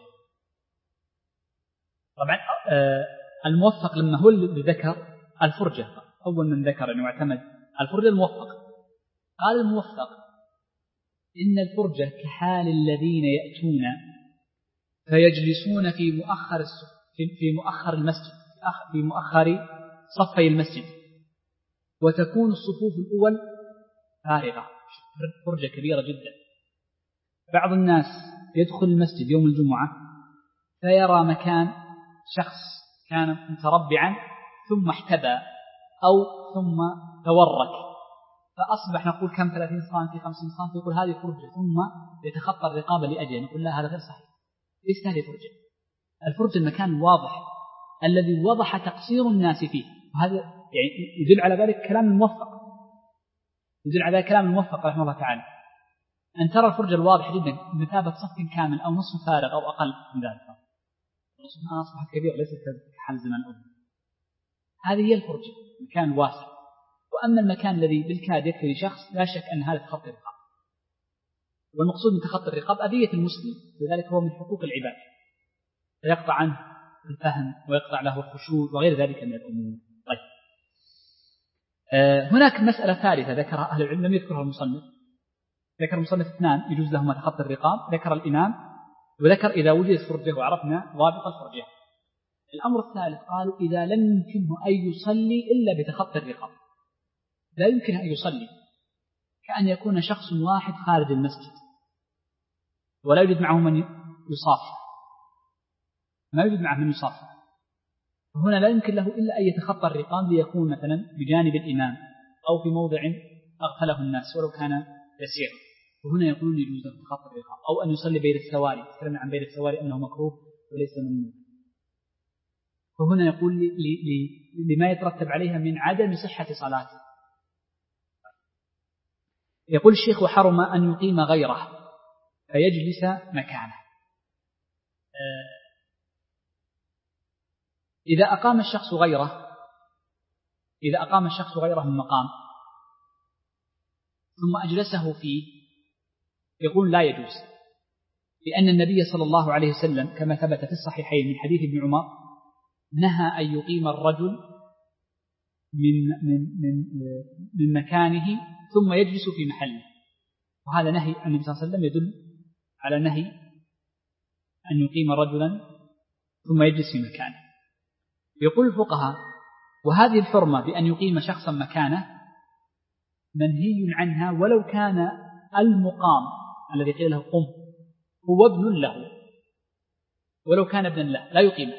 طبعا الموفق لما هو اللي ذكر الفرجة، أول من ذكر أنه اعتمد الفرجة الموفق، قال الموفق إن الفرجة كحال الذين يأتون فيجلسون في مؤخر في مؤخر المسجد، في مؤخر صفي المسجد، وتكون الصفوف الأول فارغة، فرجة كبيرة جدا. بعض الناس يدخل المسجد يوم الجمعة فيرى مكان شخص كان متربعا ثم احتبى أو ثم تورك، فأصبح نقول كم ثلاثين سنتي خمسين سنتي، يقول هذه فرجة، ثم يتخطى الرقابة لأجله، نقول لا هذا غير صحيح، ليس هذه فرجة. الفرجة المكان الواضح الذي وضح تقصير الناس فيه، وهذا يعني يدل على ذلك كلام الموفق، يدل على ذلك كلام الموفق رحمه الله تعالى، أن ترى الفرجة الواضح جدا بمثابة صف كامل أو نصف فارغ أو أقل من ذلك، سبحان أصبحت كبيرة ليست كحال زمان أول. هذه هي الفرجة، مكان واسع. وأما المكان الذي بالكاد يكفي لشخص لا شك أن هذا تخطي الرقاب، والمقصود من تخطي الرقاب أذية المسلم، لذلك هو من حقوق العباد، فيقطع عنه الفهم ويقطع له الخشوع وغير ذلك من الأمور. طيب هناك مسألة ثالثة ذكرها أهل العلم لم يذكرها المصنف. ذكر المصنف اثنان يجوز لهما تخطي الرقاب، ذكر الإمام، وذكر إذا وجدت فرجة وعرفنا ضابط الفرجة. الأمر الثالث قالوا إذا لم يمكنه أن يصلي إلا بتخطي الرقاب، لا يمكن أن يصلي، كأن يكون شخص واحد خارج المسجد ولا يوجد معه من يصافح، ما يوجد معه من يصافح، فهنا لا يمكن له إلا أن يتخطى الرقاب ليكون مثلا بجانب الإمام أو في موضع أغفله الناس ولو كان يسير، وهنا يقولون يجوز له تخطي الرقاب، أو أن يصلي بين السواري. تكلمنا عن بين السواري أنه مكروه وليس ممنوع، فهنا يقول لي لي لما يترتب عليها من عدم صحة صلاته. يقول الشيخ وحرم أن يقيم غيره فيجلس مكانه. إذا أقام الشخص غيره إذا أقام الشخص غيره من مقام ثم أجلسه فيه يقول لا يجوز، لأن النبي صلى الله عليه وسلم كما ثبت في الصحيحين من حديث ابن عمر نهى أن يقيم الرجل من من من من مكانه ثم يجلس في محله، وهذا نهي عن النبي صلى الله عليه وسلم يدل على نهي أن يقيم رجلا ثم يجلس في مكانه. يقول الفقهاء وهذه الحرمة بأن يقيم شخصا مكانه منهي عنها ولو كان المقام الذي قيل له قم هو ابن له، ولو كان ابنا له لا يقيم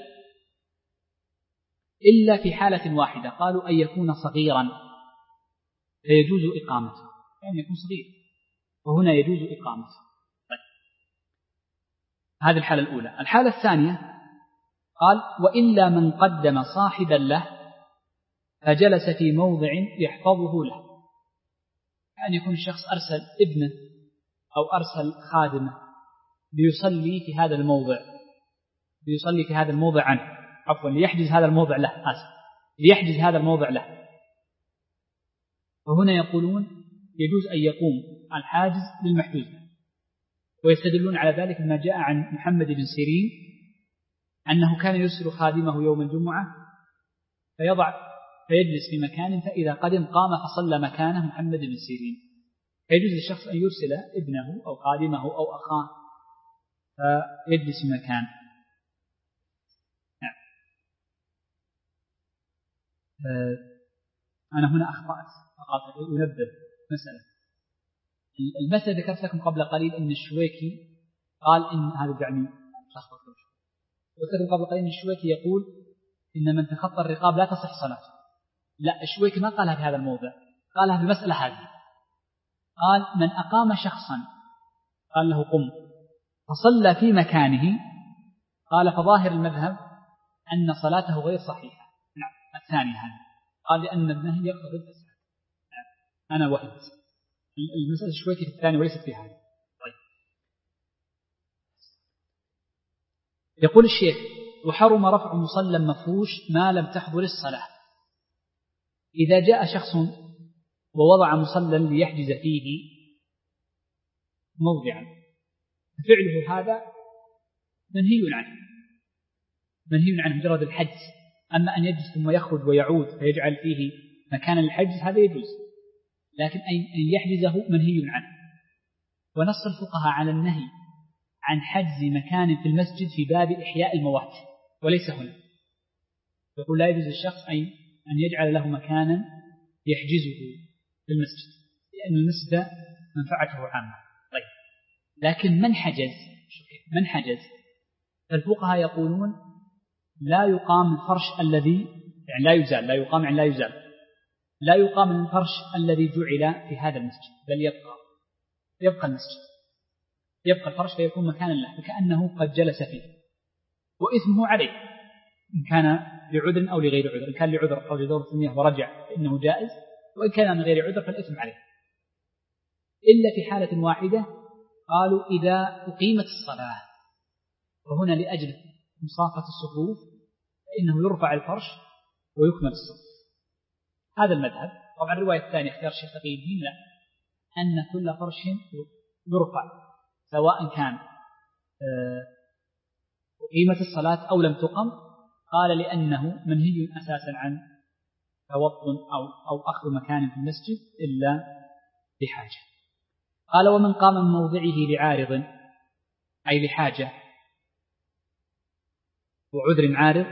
إلا في حالة واحدة، قالوا أن يكون صغيرا فيجوز إقامته، يعني يكون صغير وهنا يجوز إقامته. طيب. هذه الحالة الأولى. الحالة الثانية قال وإلا من قدم صاحبا له فجلس في موضع يحفظه له، يعني يكون الشخص أرسل ابنه أو أرسل خادمه ليصلي في هذا الموضع ليصلي في هذا الموضع عنه عفوا ليحجز هذا الموضع له آسف ليحجز هذا الموضع له، فهنا يقولون يجوز أن يقوم الحاجز للمحجوز، ويستدلون على ذلك بما جاء عن محمد بن سيرين أنه كان يرسل خادمه يوم الجمعة فيضع فيجلس في مكان فإذا قدم قام فصلى مكانه محمد بن سيرين، فيجوز للشخص أن يرسل ابنه أو خادمه أو أخاه فيجلس في مكان. نعم. أنا هنا أخطأت فقط أنبه مسألة. المسألة ذكرت لكم قبل قليل أن الشويكي قال إن هذا يعني وذكرت قبل قليل أن الشويكي يقول إن من تخطى الرقاب لا تصح صلاته. لا، الشويكي ما قالها في هذا الموضع، قالها في المسألة هذه. قال من أقام شخصا قال له قم فصلى في مكانه قال فظاهر المذهب أن صلاته غير صحيحة. نعم. الثاني هذا قال لأن النهي يقتضي الفساد. نعم. أنا وهمت المسألة الشويكي في الثاني وليست في هذا. طيب. يقول الشيخ وحرم رفع مصلى مفروش ما لم تحضر الصلاة. إذا جاء شخص ووضع مصلى ليحجز فيه موضعا ففعله هذا منهي عنه منهي عنه مجرد الحجز، أما أن يجلس ثم يخرج ويعود فيجعل فيه مكان الحجز هذا يجوز، لكن أن يحجزه منهي عنه. ونص الفقهاء على النهي عن حجز مكان في المسجد في باب إحياء الموات وليس هنا، يقول لا يجوز للشخص أن يجعل له مكانا يحجزه في المسجد لأن المسجد منفعته عامة. طيب. لكن من حجز من حجز فالفقهاء يقولون لا يقام الفرش الذي يعني لا يزال لا يقام يعني لا يزال لا يقام الفرش الذي جعل في هذا المسجد، بل يبقى يبقى المسجد يبقى الفرش فيكون مكانا له فكأنه قد جلس فيه، وإثمه عليه إن كان لعذر أو لغير عذر. إن كان لعذر خرج دورة المياه ورجع فإنه جائز، وإن كان من غير عذر فالإثم عليه، إلا في حالة واحدة قالوا إذا أقيمت الصلاة، وهنا لأجل مصافة الصفوف فإنه يرفع الفرش ويكمل الصف. هذا المذهب. طبعا الرواية الثانية اختيار الشيخ تقي الدين لا، أن كل فرش يرفع سواء كان أقيمت الصلاة أو لم تقم، قال لأنه منهي أساسا عن توطن أو, أو أخذ مكان في المسجد إلا لحاجة. قال ومن قام من موضعه لعارض أي لحاجة وعذر عارض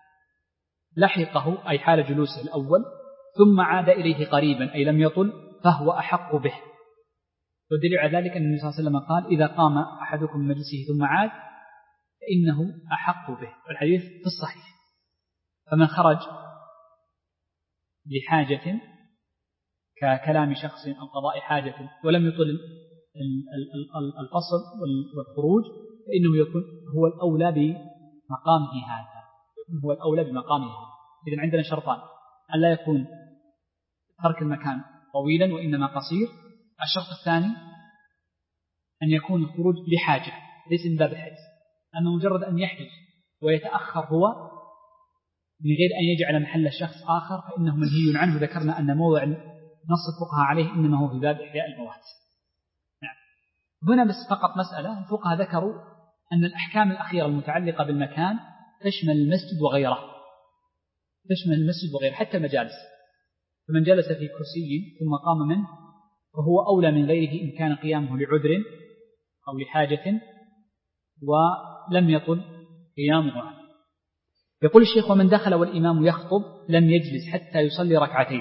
لحقه أي حال جلوسه الأول ثم عاد إليه قريبا أي لم يطل فهو أحق به. والدليل على ذلك أن النبي صلى الله عليه وسلم قال إذا قام أحدكم من مجلسه ثم عاد فإنه أحق به، والحديث في الصحيح. فمن خرج لحاجة ككلام شخص أو قضاء حاجة ولم يطل الفصل والخروج فإنه يكون هو الأولى بمقامه هذا، يكون هو الأولى بمقامه هذا. إذن عندنا شرطان: ألا يكون ترك المكان طويلا وإنما قصير. الشرط الثاني أن يكون الخروج لحاجة ليس من باب الحجز، أما مجرد أن يحجز ويتأخر هو من غير أن يجعل محل الشخص آخر فإنه منهي عنه. ذكرنا أن موضع نص الفقهاء عليه إنما هو في باب إحياء الموات. نعم. هنا بس فقط مسألة، الفقهاء ذكروا أن الأحكام الأخيرة المتعلقة بالمكان تشمل المسجد وغيره، تشمل المسجد وغيره حتى المجالس. فمن جلس في كرسي ثم قام منه فهو أولى من غيره إن كان قيامه لعذر أو لحاجة ولم يطل قيامه عنه. يقول الشيخ ومن دخل والإمام يخطب لم يجلس حتى يصلي ركعتين،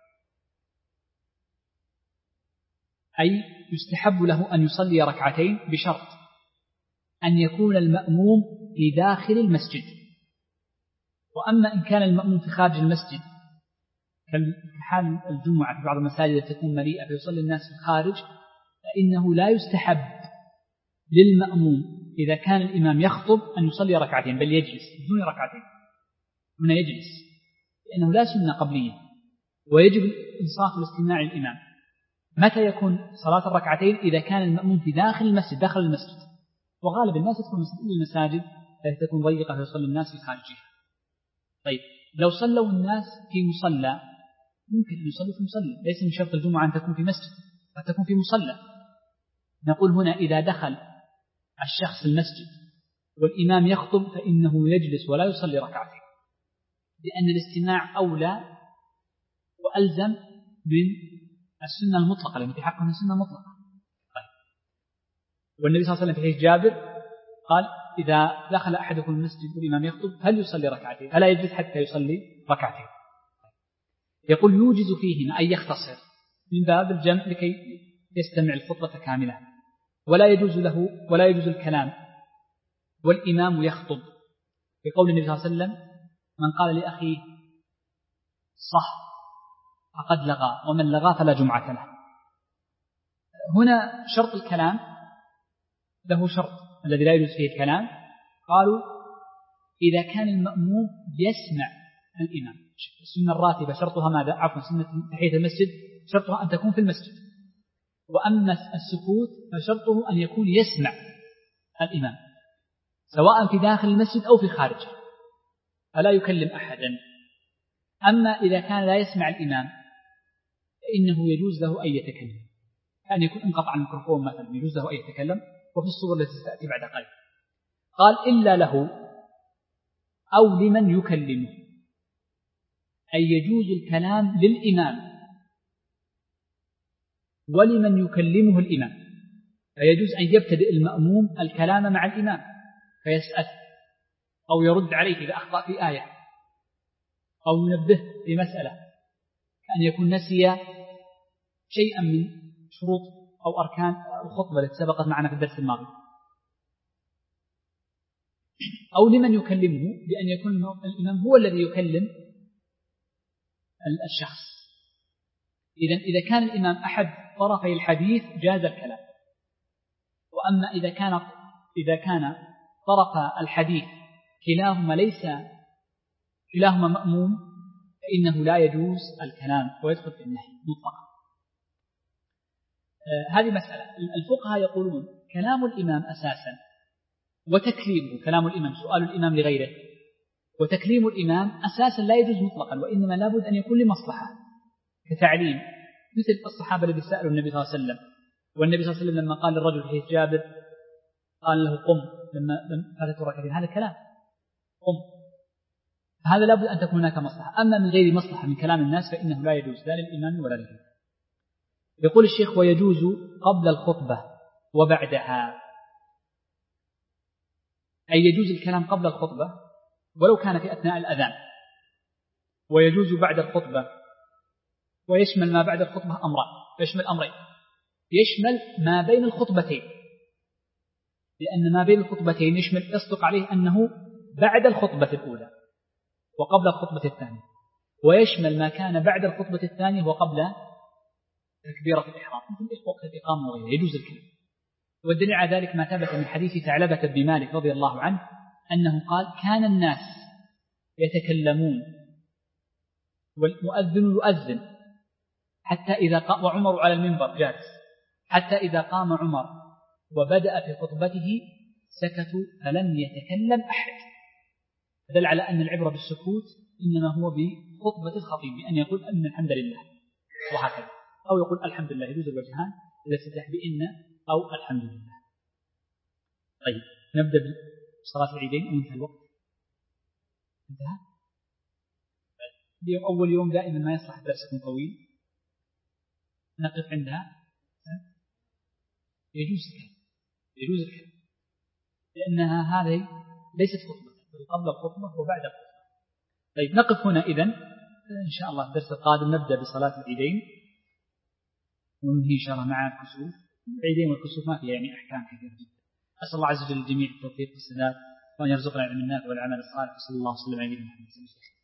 أي يستحب له أن يصلي ركعتين بشرط أن يكون المأموم في داخل المسجد. وأما إن كان المأموم في خارج المسجد كحال الجمعة في بعض المساجد تكون مليئة فيصلي الناس في الخارج فإنه لا يستحب للمأموم إذا كان الإمام يخطب أن يصلي ركعتين بل يجلس بدون ركعتين. هنا يجلس لأنه لا سنة قبلية ويجب الإنصات والاستماع للإمام. متى يكون صلاة الركعتين؟ إذا كان المأموم في داخل المسجد داخل المسجد، وغالب الناس يدخل المساجد التي تكون ضيقة فيصلي الناس في خارجها. طيب لو صلوا الناس في مصلى ممكن أن يصلوا في مصلى، ليس من شرط الجمعة أن تكون في مسجد، قد تكون في مصلى. نقول هنا إذا دخل الشخص المسجد والإمام يخطب فإنه يجلس ولا يصلي ركعتين، لأن الاستماع أولى وألزم من السنة المطلقة لأن في حقه السنة المطلقة. طيب. والنبي صلى الله عليه وسلم في حديث جابر قال إذا دخل أحدكم المسجد والإمام يخطب هل يصلي ركعتين؟ فلا يجلس حتى يصلي ركعتين. يقول يوجز فيهما أي يختصر من باب الجمع لكي يستمع الخطبة كاملة، ولا يجوز له ولا يجوز الكلام والإمام يخطب، بقول النبي صلى الله عليه وسلم من قال لأخيه صح فقد لغى ومن لغى فلا جمعة له. هنا شرط الكلام له شرط الذي لا يجوز فيه الكلام، قالوا إذا كان المأموم يسمع الإمام. السنة الراتبة شرطها ماذا؟ عفوا سنة تحية المسجد شرطها أن تكون في المسجد، وأما السكوت فشرطه أن يكون يسمع الإمام سواء في داخل المسجد أو في خارجه فلا يكلم أحدا. أما إذا كان لا يسمع الإمام فإنه يجوز له أن يتكلم، يعني يكون انقطع الميكروفون مثلا يجوز له أن يتكلم، وفي الصور التي ستأتي بعد قليل قال إلا له أو لمن يكلمه، أي يجوز الكلام للإمام ولمن يكلمه الإمام، فيجوز أن يبتدئ المأموم الكلام مع الإمام فيسأل أو يرد عليه إذا أخطأ في آية أو ينبه في مسألة، كأن يكون نسي شيئا من شروط أو أركان الخطبة التي سبقت معنا في الدرس الماضي، أو لمن يكلمه بأن يكون الإمام هو الذي يكلم الشخص. إذن إذا كان الإمام أحد طرفي الحديث جاز الكلام، وأما إذا كان إذا كان طرف الحديث كلاهما ليس كلاهما مأموم فإنه لا يجوز الكلام ويدخل في النهي مطلقا. آه هذه مسألة. الفقهاء يقولون كلام الإمام أساسا وتكليمه، كلام الإمام سؤال الإمام لغيره وتكليم الإمام أساسا لا يجوز مطلقا، وإنما لابد أن يكون لمصلحة كتعليم، مثل الصحابة الذين سألوا النبي صلى الله عليه وسلم، والنبي صلى الله عليه وسلم لما قال للرجل حديث جابر قال له قم لما فاتته ركعتين، هذا كلام قم، هذا لابد أن تكون هناك مصلحة. أما من غير مصلحة من كلام الناس فإنه لا يجوز لا للإمام ولا للإمام. يقول الشيخ ويجوز قبل الخطبة وبعدها، أي يجوز الكلام قبل الخطبة ولو كان في أثناء الأذان، ويجوز بعد الخطبة، ويشمل ما بعد الخطبة أمران، يشمل أمرين، يشمل ما بين الخطبتين، لأن ما بين الخطبتين يشمل يصدق عليه أنه بعد الخطبة الأولى وقبل الخطبة الثانية، ويشمل ما كان بعد الخطبة الثانية وقبل تكبيرة الإحرام مثل وقت الإقامة وغيره، يجوز الكلام. والدليل على ذلك ما ثبت من حديث ثعلبة بن مالك رضي الله عنه أنه قال كان الناس يتكلمون والمؤذن يؤذن حتى إذا قام، وعمر على المنبر جالس، حتى إذا قام عمر وبدأ في خطبته سكتوا فلم يتكلم أحد، دل على أن العبرة بالسكوت إنما هو بخطبة الخطيب، بأن يقول أن الحمد لله وهكذا، أو يقول الحمد لله، يجوز الوجهان إذا استفتح بإن أو الحمد لله. طيب نبدأ بصلاة العيدين أو انتهى الوقت؟ انتهى؟ اليوم أول يوم دائما ما يصلح الدرس يكون طويل، نقف عندها. يجوز الكلام، يجوز الكلام، لأنها هذه ليست خطبة، بل قبل الخطبة وبعد الخطبة. طيب نقف هنا إذن، إن شاء الله الدرس القادم نبدأ بصلاة العيدين وننهي إن شاء الله مع الكسوف. العيدين والكسوف ما فيها يعني أحكام كثيرة جدا. أسأل الله عز وجل للجميع التوفيق والسداد، وأن يرزقنا العلم النافع والعمل الصالح، وصلى الله وسلم على نبينا محمد.